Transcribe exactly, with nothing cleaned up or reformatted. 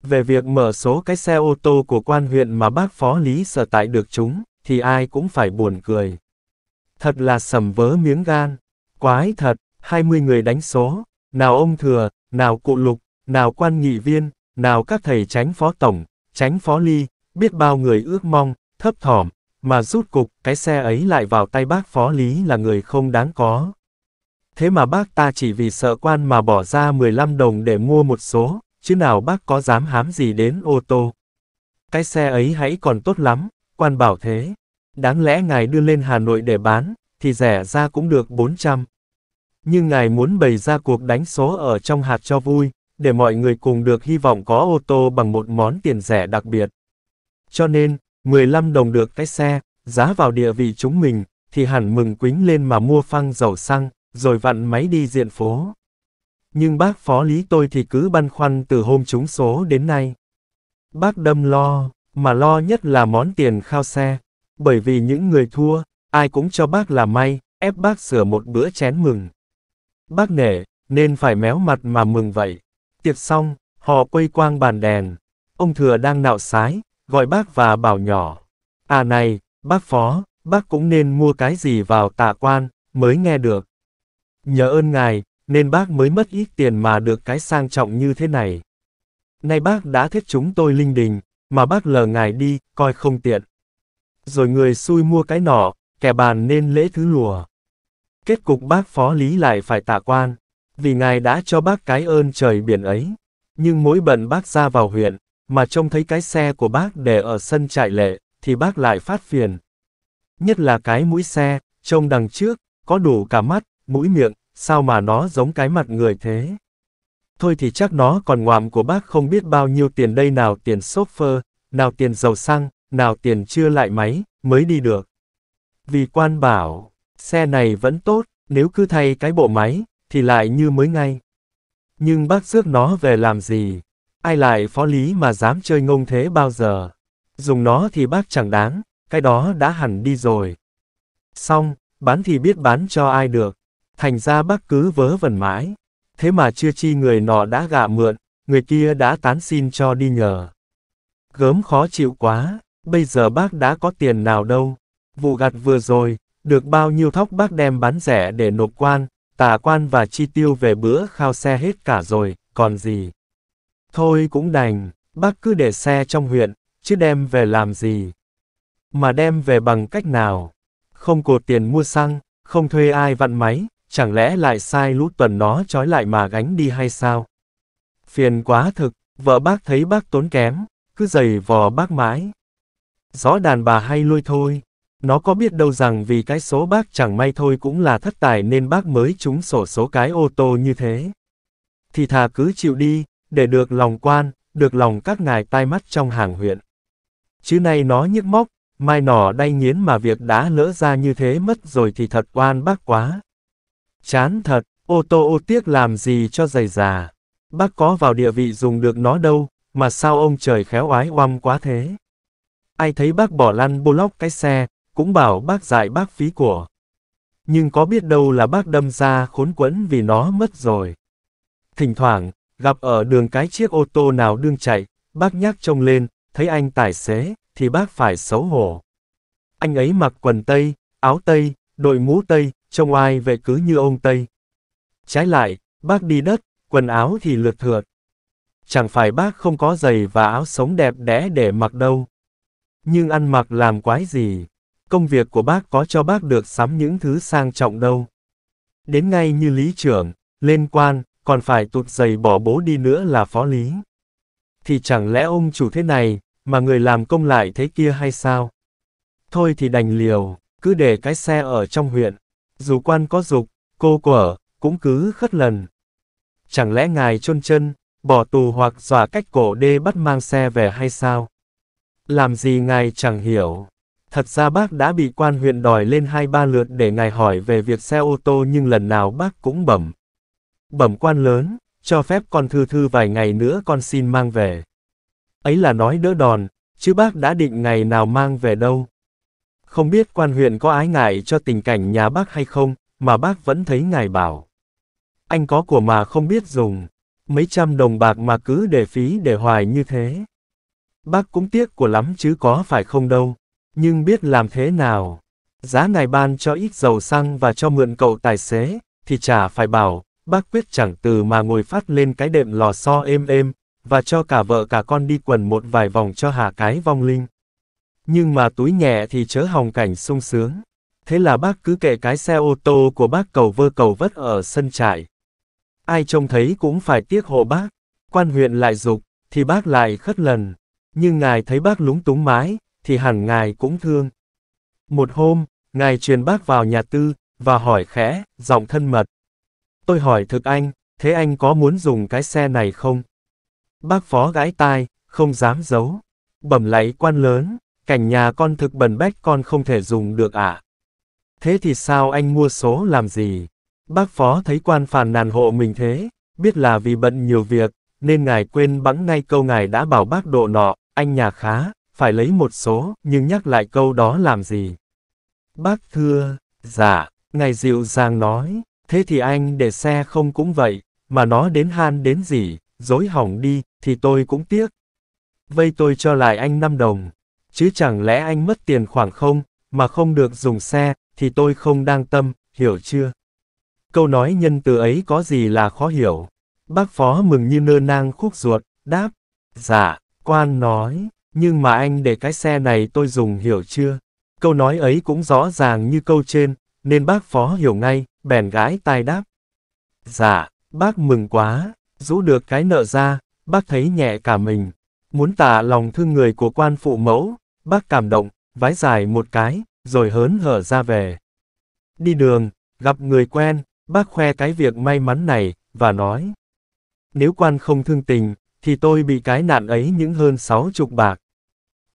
Về việc mở số cái xe ô tô của quan huyện mà bác phó lý sở tại được chúng, thì ai cũng phải buồn cười. Thật là sầm vớ miếng gan. Quái thật, hai mươi người đánh số, nào ông Thừa, nào cụ Lục, nào quan nghị viên, nào các thầy chánh phó tổng, chánh phó ly, biết bao người ước mong, thấp thỏm, mà rút cục, cái xe ấy lại vào tay bác phó lý là người không đáng có. Thế mà bác ta chỉ vì sợ quan mà bỏ ra mười lăm đồng để mua một số, chứ nào bác có dám hám gì đến ô tô. Cái xe ấy hãy còn tốt lắm, quan bảo thế. Đáng lẽ ngài đưa lên Hà Nội để bán, thì rẻ ra cũng được bốn trăm. Nhưng ngài muốn bày ra cuộc đánh số ở trong hạt cho vui, để mọi người cùng được hy vọng có ô tô bằng một món tiền rẻ đặc biệt. Cho nên, mười lăm đồng được cái xe, giá vào địa vị chúng mình, thì hẳn mừng quính lên mà mua xăng dầu xăng, rồi vặn máy đi diện phố. Nhưng bác phó lý tôi thì cứ băn khoăn từ hôm trúng số đến nay. Bác đâm lo, mà lo nhất là món tiền khao xe. Bởi vì những người thua, ai cũng cho bác là may, ép bác sửa một bữa chén mừng. Bác nể, nên phải méo mặt mà mừng vậy. Tiệc xong, họ quây quang bàn đèn. Ông Thừa đang nạo sái, gọi bác và bảo nhỏ. À này, bác phó, bác cũng nên mua cái gì vào tạ quan, mới nghe được. Nhờ ơn ngài, nên bác mới mất ít tiền mà được cái sang trọng như thế này. Nay bác đã thết chúng tôi linh đình, mà bác lờ ngài đi, coi không tiện. Rồi người xui mua cái nọ, kẻ bàn nên lễ thứ lùa. Kết cục bác phó lý lại phải tạ quan, vì ngài đã cho bác cái ơn trời biển ấy. Nhưng mỗi bận bác ra vào huyện, mà trông thấy cái xe của bác để ở sân trại lệ, thì bác lại phát phiền. Nhất là cái mũi xe, trông đằng trước, có đủ cả mắt, mũi miệng, sao mà nó giống cái mặt người thế. Thôi thì chắc nó còn ngoạm của bác không biết bao nhiêu tiền đây, nào tiền chauffeur, nào tiền dầu xăng, nào tiền chưa lại máy, mới đi được. Vì quan bảo, xe này vẫn tốt, nếu cứ thay cái bộ máy, thì lại như mới ngay. Nhưng bác rước nó về làm gì? Ai lại phó lý mà dám chơi ngông thế bao giờ? Dùng nó thì bác chẳng đáng, cái đó đã hẳn đi rồi. Xong, bán thì biết bán cho ai được. Thành ra bác cứ vớ vẩn mãi. Thế mà chưa chi người nọ đã gạ mượn, người kia đã tán xin cho đi nhờ. Gớm khó chịu quá, bây giờ bác đã có tiền nào đâu. Vụ gặt vừa rồi, được bao nhiêu thóc bác đem bán rẻ để nộp quan, tả quan và chi tiêu về bữa khao xe hết cả rồi, còn gì. Thôi cũng đành, bác cứ để xe trong huyện, chứ đem về làm gì. Mà đem về bằng cách nào? Không cột tiền mua xăng, không thuê ai vặn máy, chẳng lẽ lại sai lũ tuần nó trói lại mà gánh đi hay sao? Phiền quá thực, vợ bác thấy bác tốn kém, cứ giày vò bác mãi. Gió đàn bà hay lôi thôi, nó có biết đâu rằng vì cái số bác chẳng may thôi cũng là thất tài nên bác mới trúng sổ số cái ô tô như thế. Thì thà cứ chịu đi, để được lòng quan, được lòng các ngài tai mắt trong hàng huyện. Chứ nay nó nhức móc, mai nọ đay nghiến mà việc đã lỡ ra như thế mất rồi thì thật oan bác quá. Chán thật, ô tô ô tiếc làm gì cho dày già. Bác có vào địa vị dùng được nó đâu, mà sao ông trời khéo oái oăm quá thế. Ai thấy bác bỏ lăn bô lóc cái xe, cũng bảo bác dại bác phí của. Nhưng có biết đâu là bác đâm ra khốn quẫn vì nó mất rồi. Thỉnh thoảng, gặp ở đường cái chiếc ô tô nào đương chạy, bác nhắc trông lên, thấy anh tài xế, thì bác phải xấu hổ. Anh ấy mặc quần tây, áo tây, đội mũ tây, trông oai vệ cứ như ông Tây. Trái lại, bác đi đất, quần áo thì lượt thượt. Chẳng phải bác không có giày và áo sống đẹp đẽ để mặc đâu. Nhưng ăn mặc làm quái gì, công việc của bác có cho bác được sắm những thứ sang trọng đâu. Đến ngay như lý trưởng, lên quan, còn phải tụt giày bỏ bố đi nữa là phó lý. Thì chẳng lẽ ông chủ thế này, mà người làm công lại thế kia hay sao? Thôi thì đành liều, cứ để cái xe ở trong huyện. Dù quan có dục, cô quở, cũng cứ khất lần. Chẳng lẽ ngài chôn chân, bỏ tù hoặc dọa cách cổ đê bắt mang xe về hay sao? Làm gì ngài chẳng hiểu. Thật ra bác đã bị quan huyện đòi lên hai ba lượt để ngài hỏi về việc xe ô tô nhưng lần nào bác cũng bẩm. Bẩm quan lớn, cho phép con thư thư vài ngày nữa con xin mang về. Ấy là nói đỡ đòn, chứ bác đã định ngày nào mang về đâu. Không biết quan huyện có ái ngại cho tình cảnh nhà bác hay không, mà bác vẫn thấy ngài bảo. Anh có của mà không biết dùng. Mấy trăm đồng bạc mà cứ để phí để hoài như thế. Bác cũng tiếc của lắm chứ có phải không đâu. Nhưng biết làm thế nào. Giá này ban cho ít dầu xăng và cho mượn cậu tài xế, thì chả phải bảo, bác quyết chẳng từ mà ngồi phát lên cái đệm lò xo êm êm, và cho cả vợ cả con đi quần một vài vòng cho hạ cái vong linh. Nhưng mà túi nhẹ thì chớ hòng cảnh sung sướng. Thế là bác cứ kệ cái xe ô tô của bác cầu vơ cầu vất ở sân trại. Ai trông thấy cũng phải tiếc hộ bác. Quan huyện lại giục, thì bác lại khất lần. Nhưng ngài thấy bác lúng túng mãi, thì hẳn ngài cũng thương. Một hôm, ngài truyền bác vào nhà tư, và hỏi khẽ, giọng thân mật. Tôi hỏi thực anh, thế anh có muốn dùng cái xe này không? Bác phó gãi tai, không dám giấu. Bẩm lạy quan lớn, cảnh nhà con thực bần bách con không thể dùng được ạ. À? Thế thì sao anh mua số làm gì? Bác phó thấy quan phàn nàn hộ mình thế, biết là vì bận nhiều việc, nên ngài quên bẵng ngay câu ngài đã bảo bác độ nọ, anh nhà khá, phải lấy một số, nhưng nhắc lại câu đó làm gì? Bác thưa, dạ, ngài dịu dàng nói, thế thì anh để xe không cũng vậy, mà nó đến han đến gì, dối hỏng đi, thì tôi cũng tiếc. Vây tôi cho lại anh năm đồng, chứ chẳng lẽ anh mất tiền khoảng không, mà không được dùng xe, thì tôi không đang tâm, hiểu chưa? Câu nói nhân từ ấy có gì là khó hiểu. Bác phó mừng như nơ nang khúc ruột, đáp, dạ, quan nói, nhưng mà anh để cái xe này tôi dùng hiểu chưa? Câu nói ấy cũng rõ ràng như câu trên, nên bác phó hiểu ngay, bèn gãi tai đáp. Dạ, bác mừng quá, rũ được cái nợ ra, bác thấy nhẹ cả mình. Muốn tả lòng thương người của quan phụ mẫu, bác cảm động, vái dài một cái, rồi hớn hở ra về. Đi đường, gặp người quen, bác khoe cái việc may mắn này, và nói. Nếu quan không thương tình, thì tôi bị cái nạn ấy những hơn sáu chục bạc.